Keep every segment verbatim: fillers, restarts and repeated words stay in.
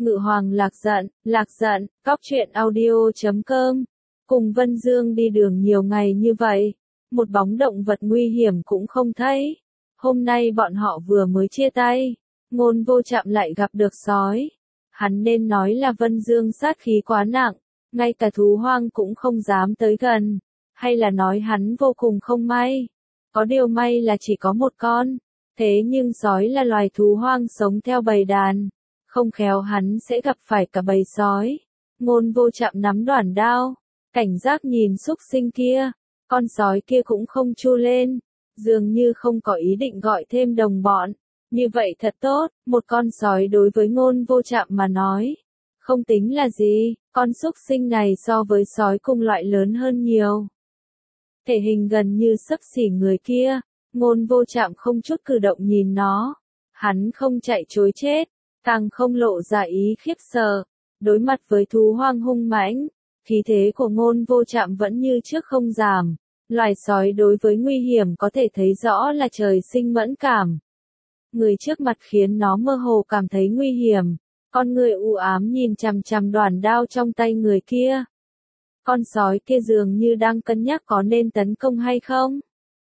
Ngự Hoàng Lạc Giận, Lạc Giận, cóc truyện audio chấm com. Cùng Vân Dương đi đường nhiều ngày như vậy, một bóng động vật nguy hiểm cũng không thấy. Hôm nay bọn họ vừa mới chia tay, Ngôn Vô Trạm lại gặp được sói. Hắn nên nói là Vân Dương sát khí quá nặng, ngay cả thú hoang cũng không dám tới gần, hay là nói hắn vô cùng không may. Có điều may là chỉ có một con, thế nhưng sói là loài thú hoang sống theo bầy đàn, không khéo hắn sẽ gặp phải cả bầy sói. Ngôn Vô Trạm nắm đoản đao, cảnh giác nhìn xúc sinh kia, con sói kia cũng không chu lên, dường như không có ý định gọi thêm đồng bọn. Như vậy thật tốt, một con sói đối với Ngôn Vô Trạm mà nói, không tính là gì, con xúc sinh này so với sói cùng loại lớn hơn nhiều. Thể hình gần như xấp xỉ người kia, Ngôn Vô Trạm không chút cử động nhìn nó. Hắn không chạy trối chết, càng không lộ ra ý khiếp sợ. Đối mặt với thú hoang hung mãnh, khí thế của Ngôn Vô Trạm vẫn như trước không giảm. Loài sói đối với nguy hiểm có thể thấy rõ là trời sinh mẫn cảm. Người trước mặt khiến nó mơ hồ cảm thấy nguy hiểm. Con người u ám nhìn chằm chằm đoản đao trong tay người kia. Con sói kia dường như đang cân nhắc có nên tấn công hay không.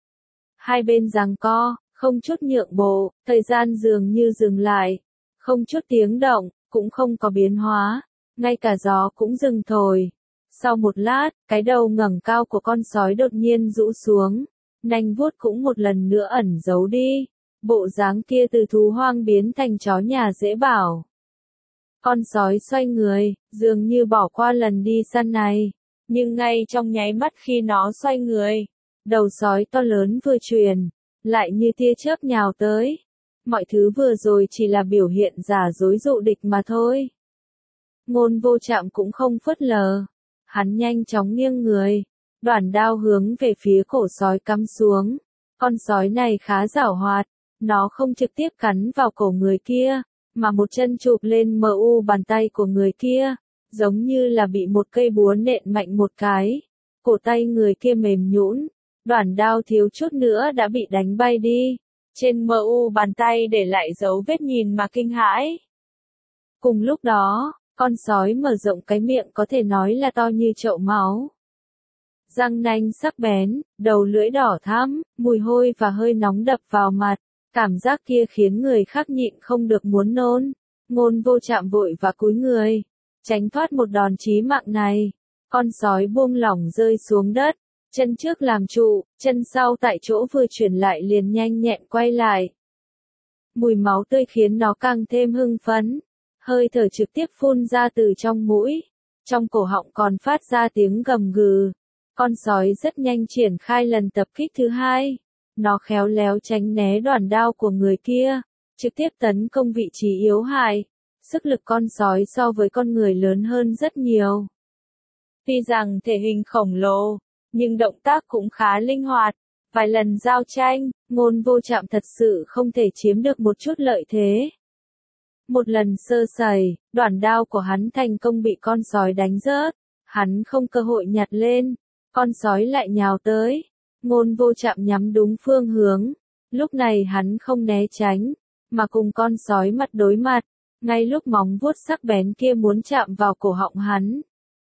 Hai bên giằng co, không chút nhượng bộ, thời gian dường như dừng lại. Không chút tiếng động, cũng không có biến hóa, ngay cả gió cũng dừng thổi. Sau một lát, cái đầu ngẩng cao của con sói đột nhiên rũ xuống, nanh vuốt cũng một lần nữa ẩn giấu đi. Bộ dáng kia từ thú hoang biến thành chó nhà dễ bảo. Con sói xoay người, dường như bỏ qua lần đi săn này, nhưng ngay trong nháy mắt khi nó xoay người, đầu sói to lớn vừa truyền, lại như tia chớp nhào tới. Mọi thứ vừa rồi chỉ là biểu hiện giả dối dụ địch mà thôi. Ngôn Vô Trạm cũng không phớt lờ, hắn nhanh chóng nghiêng người, đoản đao hướng về phía cổ sói cắm xuống. Con sói này khá giảo hoạt, nó không trực tiếp cắn vào cổ người kia, mà một chân chụp lên mờ u bàn tay của người kia, giống như là bị một cây búa nện mạnh một cái. Cổ tay người kia mềm nhũn, đoản đao thiếu chút nữa đã bị đánh bay đi. Trên mờ u bàn tay để lại dấu vết nhìn mà kinh hãi. Cùng lúc đó, con sói mở rộng cái miệng có thể nói là to như chậu máu. Răng nanh sắc bén, đầu lưỡi đỏ thắm, mùi hôi và hơi nóng đập vào mặt. Cảm giác kia khiến người khác nhịn không được muốn nôn. Ngôn Vô Trạm vội và cúi người, tránh thoát một đòn chí mạng này. Con sói buông lỏng rơi xuống đất, chân trước làm trụ, chân sau tại chỗ vừa chuyển lại liền nhanh nhẹn quay lại. Mùi máu tươi khiến nó càng thêm hưng phấn, hơi thở trực tiếp phun ra từ trong mũi, trong cổ họng còn phát ra tiếng gầm gừ. Con sói rất nhanh triển khai lần tập kích thứ hai. Nó khéo léo tránh né đoản đao của người kia, trực tiếp tấn công vị trí yếu hại. Sức lực con sói so với con người lớn hơn rất nhiều. Tuy rằng thể hình khổng lồ, nhưng động tác cũng khá linh hoạt. Vài lần giao tranh, Ngôn Vô Trạm thật sự không thể chiếm được một chút lợi thế. Một lần sơ sẩy, đoản đao của hắn thành công bị con sói đánh rớt. Hắn không cơ hội nhặt lên, con sói lại nhào tới. Ngôn Vô Trạm nhắm đúng phương hướng, lúc này hắn không né tránh, mà cùng con sói mặt đối mặt, ngay lúc móng vuốt sắc bén kia muốn chạm vào cổ họng hắn.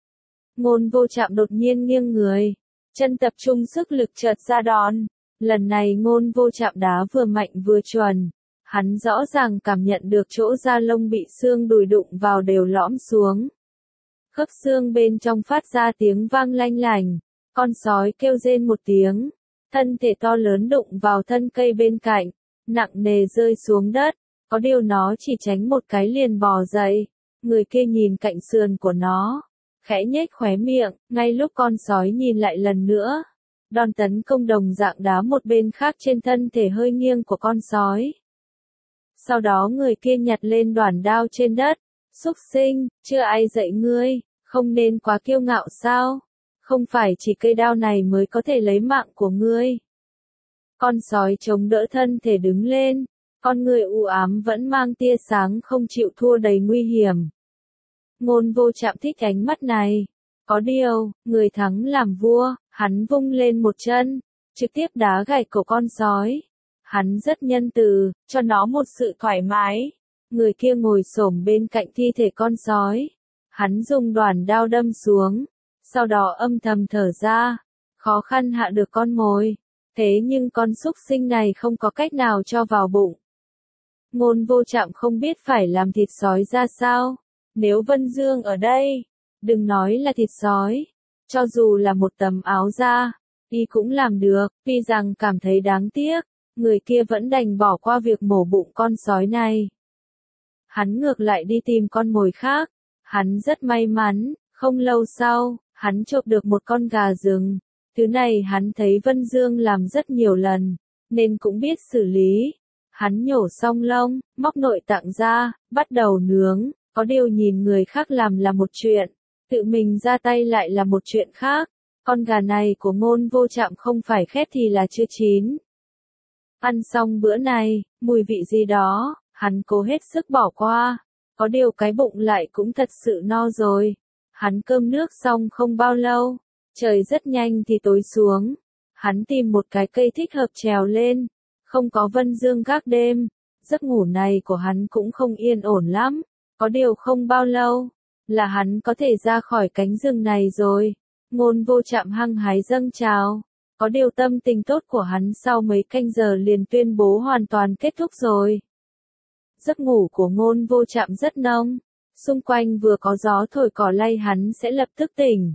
Ngôn Vô Trạm đột nhiên nghiêng người, chân tập trung sức lực chợt ra đòn, lần này Ngôn Vô Trạm đá vừa mạnh vừa chuẩn, hắn rõ ràng cảm nhận được chỗ da lông bị xương đùi đụng vào đều lõm xuống. Khớp xương bên trong phát ra tiếng vang lanh lành. Con sói kêu rên một tiếng, thân thể to lớn đụng vào thân cây bên cạnh, nặng nề rơi xuống đất, có điều nó chỉ tránh một cái liền bò dậy. Người kia nhìn cạnh sườn của nó, khẽ nhếch khóe miệng, ngay lúc con sói nhìn lại lần nữa, đòn tấn công đồng dạng đá một bên khác trên thân thể hơi nghiêng của con sói. Sau đó người kia nhặt lên đoản đao trên đất, xúc sinh, chưa ai dạy ngươi, không nên quá kiêu ngạo sao? Không phải chỉ cây đao này mới có thể lấy mạng của ngươi. Con sói chống đỡ thân thể đứng lên, con người u ám vẫn mang tia sáng không chịu thua đầy nguy hiểm. Ngôn Vô Trạm thích ánh mắt này. Có điều, người thắng làm vua, hắn vung lên một chân, trực tiếp đá gãy cổ con sói. Hắn rất nhân từ, cho nó một sự thoải mái. Người kia ngồi xổm bên cạnh thi thể con sói. Hắn dùng đoản đao đâm xuống, sau đó âm thầm thở ra, khó khăn hạ được con mồi. Thế nhưng con súc sinh này không có cách nào cho vào bụng. Ngôn Vô Trạm không biết phải làm thịt sói ra sao. Nếu Vân Dương ở đây, đừng nói là thịt sói, cho dù là một tấm áo da, y cũng làm được. Tuy rằng cảm thấy đáng tiếc, người kia vẫn đành bỏ qua việc mổ bụng con sói này. Hắn ngược lại đi tìm con mồi khác. Hắn rất may mắn, không lâu sau, hắn chộp được một con gà rừng. Thứ này hắn thấy Vân Dương làm rất nhiều lần, nên cũng biết xử lý. Hắn nhổ xong lông, móc nội tạng ra, bắt đầu nướng. Có điều nhìn người khác làm là một chuyện, tự mình ra tay lại là một chuyện khác. Con gà này của Ngôn Vô Trạm không phải khét thì là chưa chín. Ăn xong bữa này, mùi vị gì đó, hắn cố hết sức bỏ qua. Có điều cái bụng lại cũng thật sự no rồi. Hắn cơm nước xong không bao lâu, trời rất nhanh thì tối xuống. Hắn tìm một cái cây thích hợp trèo lên, không có Vân Dương gác đêm. Giấc ngủ này của hắn cũng không yên ổn lắm. Có điều không bao lâu, là hắn có thể ra khỏi cánh rừng này rồi. Ngôn Vô Trạm hăng hái dâng trào. Có điều tâm tình tốt của hắn sau mấy canh giờ liền tuyên bố hoàn toàn kết thúc rồi. Giấc ngủ của Ngôn Vô Trạm rất nông. Xung quanh vừa có gió thổi cỏ lay hắn sẽ lập tức tỉnh.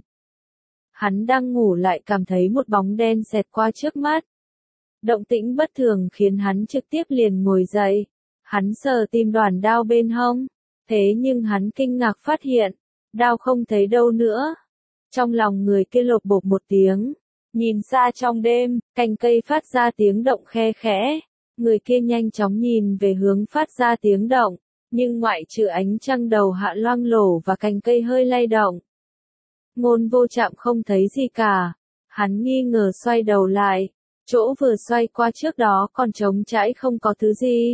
Hắn đang ngủ lại cảm thấy một bóng đen xẹt qua trước mắt. Động tĩnh bất thường khiến hắn trực tiếp liền ngồi dậy. Hắn sờ tìm đoản đao bên hông. Thế nhưng hắn kinh ngạc phát hiện, đao không thấy đâu nữa. Trong lòng người kia lột bột một tiếng. Nhìn xa trong đêm, cành cây phát ra tiếng động khe khẽ. Người kia nhanh chóng nhìn về hướng phát ra tiếng động, nhưng ngoại trừ ánh trăng đầu hạ loang lổ và cành cây hơi lay động. Ngôn Vô Trạm không thấy gì cả. Hắn nghi ngờ xoay đầu lại, chỗ vừa xoay qua trước đó còn trống trải không có thứ gì.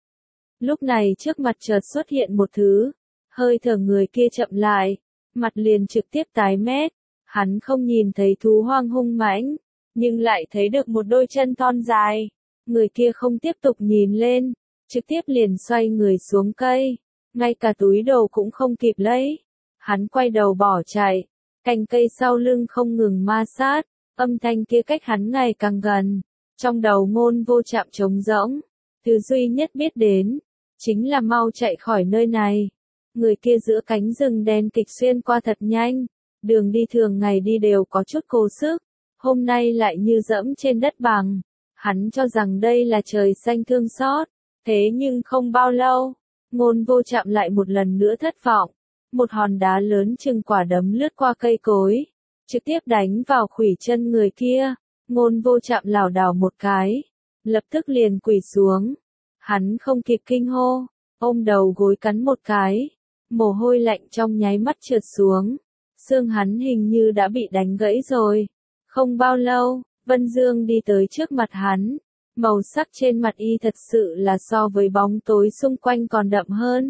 Lúc này trước mặt chợt xuất hiện một thứ, hơi thở người kia chậm lại, mặt liền trực tiếp tái mét. Hắn không nhìn thấy thú hoang hung mãnh, nhưng lại thấy được một đôi chân thon dài. Người kia không tiếp tục nhìn lên, trực tiếp liền xoay người xuống cây, ngay cả túi đồ cũng không kịp lấy. Hắn quay đầu bỏ chạy, cành cây sau lưng không ngừng ma sát, âm thanh kia cách hắn ngày càng gần. Trong đầu Ngôn Vô Trạm trống rỗng, thứ duy nhất biết đến, chính là mau chạy khỏi nơi này. Người kia giữa cánh rừng đen kịch xuyên qua thật nhanh, đường đi thường ngày đi đều có chút cố sức, hôm nay lại như dẫm trên đất bằng. Hắn cho rằng đây là trời xanh thương xót, thế nhưng không bao lâu, Ngôn Vô Trạm lại một lần nữa thất vọng. Một hòn đá lớn chừng quả đấm lướt qua cây cối, trực tiếp đánh vào khuỷu chân người kia. Ngôn Vô Trạm lảo đảo một cái, lập tức liền quỳ xuống. Hắn không kịp kinh hô, ôm đầu gối cắn một cái, mồ hôi lạnh trong nháy mắt trượt xuống. Xương hắn hình như đã bị đánh gãy rồi. Không bao lâu, Vân Dương đi tới trước mặt hắn. Màu sắc trên mặt y thật sự là so với bóng tối xung quanh còn đậm hơn.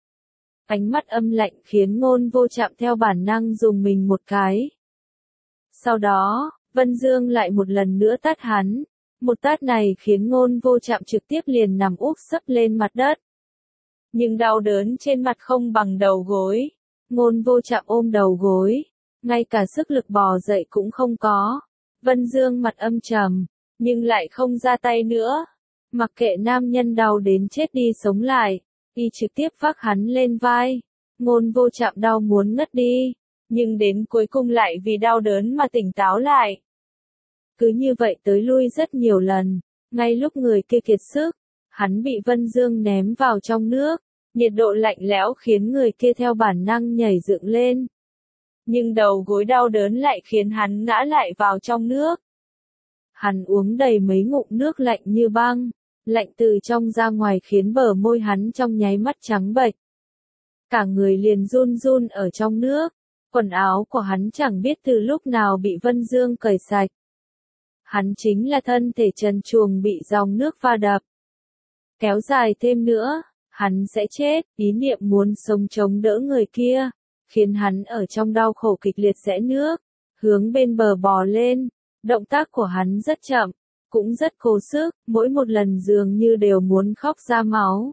Ánh mắt âm lạnh khiến Ngôn Vô Trạm theo bản năng dùng mình một cái. Sau đó, Vân Dương lại một lần nữa tát hắn. Một tát này khiến Ngôn Vô Trạm trực tiếp liền nằm úp sấp lên mặt đất. Nhưng đau đớn trên mặt không bằng đầu gối. Ngôn Vô Trạm ôm đầu gối, ngay cả sức lực bò dậy cũng không có. Vân Dương mặt âm trầm, nhưng lại không ra tay nữa. Mặc kệ nam nhân đau đến chết đi sống lại, y trực tiếp vác hắn lên vai. Ngôn Vô Trạm đau muốn ngất đi, nhưng đến cuối cùng lại vì đau đớn mà tỉnh táo lại. Cứ như vậy tới lui rất nhiều lần, ngay lúc người kia kiệt sức, hắn bị Vân Dương ném vào trong nước. Nhiệt độ lạnh lẽo khiến người kia theo bản năng nhảy dựng lên. Nhưng đầu gối đau đớn lại khiến hắn ngã lại vào trong nước. Hắn uống đầy mấy ngụm nước lạnh như băng, lạnh từ trong ra ngoài khiến bờ môi hắn trong nháy mắt trắng bệch. Cả người liền run run ở trong nước, quần áo của hắn chẳng biết từ lúc nào bị Vân Dương cởi sạch. Hắn chính là thân thể trần truồng bị dòng nước va đập. Kéo dài thêm nữa, hắn sẽ chết. Ý niệm muốn sống chống đỡ người kia, khiến hắn ở trong đau khổ kịch liệt rẽ nước, hướng bên bờ bò lên. Động tác của hắn rất chậm, cũng rất cố sức, mỗi một lần dường như đều muốn khóc ra máu.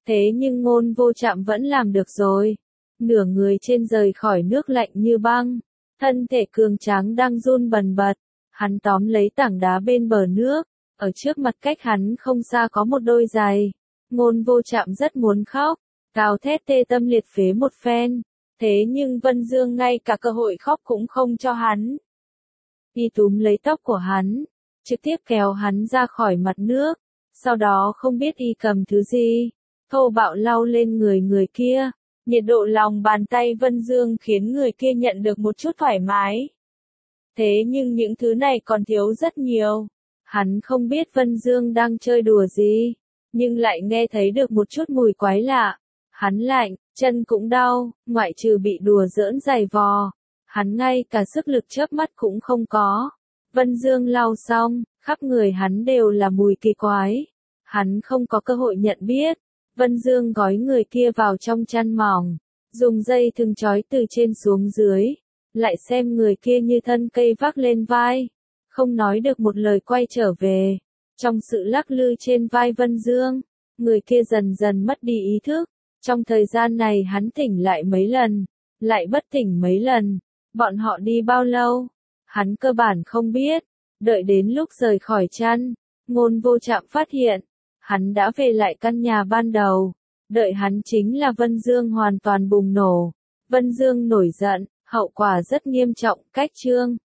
Thế nhưng Ngôn Vô Trạm vẫn làm được rồi. Nửa người trên rời khỏi nước lạnh như băng, thân thể cường tráng đang run bần bật. Hắn tóm lấy tảng đá bên bờ nước, ở trước mặt cách hắn không xa có một đôi giày. Ngôn Vô Trạm rất muốn khóc, gào thét tê tâm liệt phế một phen. Thế nhưng Vân Dương ngay cả cơ hội khóc cũng không cho hắn. Y túm lấy tóc của hắn, trực tiếp kéo hắn ra khỏi mặt nước. Sau đó không biết y cầm thứ gì, thô bạo lau lên người người kia. Nhiệt độ lòng bàn tay Vân Dương khiến người kia nhận được một chút thoải mái. Thế nhưng những thứ này còn thiếu rất nhiều. Hắn không biết Vân Dương đang chơi đùa gì, nhưng lại nghe thấy được một chút mùi quái lạ. Hắn lạnh, chân cũng đau, ngoại trừ bị đùa giỡn giày vò. Hắn ngay cả sức lực chớp mắt cũng không có. Vân Dương lau xong, khắp người hắn đều là mùi kỳ quái. Hắn không có cơ hội nhận biết. Vân Dương gói người kia vào trong chăn mỏng, dùng dây thừng trói từ trên xuống dưới, lại xem người kia như thân cây vác lên vai, không nói được một lời quay trở về. Trong sự lắc lư trên vai Vân Dương, người kia dần dần mất đi ý thức. Trong thời gian này hắn tỉnh lại mấy lần, lại bất tỉnh mấy lần. Bọn họ đi bao lâu? Hắn cơ bản không biết. Đợi đến lúc rời khỏi chăn, Ngôn Vô Trạm phát hiện, hắn đã về lại căn nhà ban đầu. Đợi hắn chính là Vân Dương hoàn toàn bùng nổ. Vân Dương nổi giận, hậu quả rất nghiêm trọng. Cách chương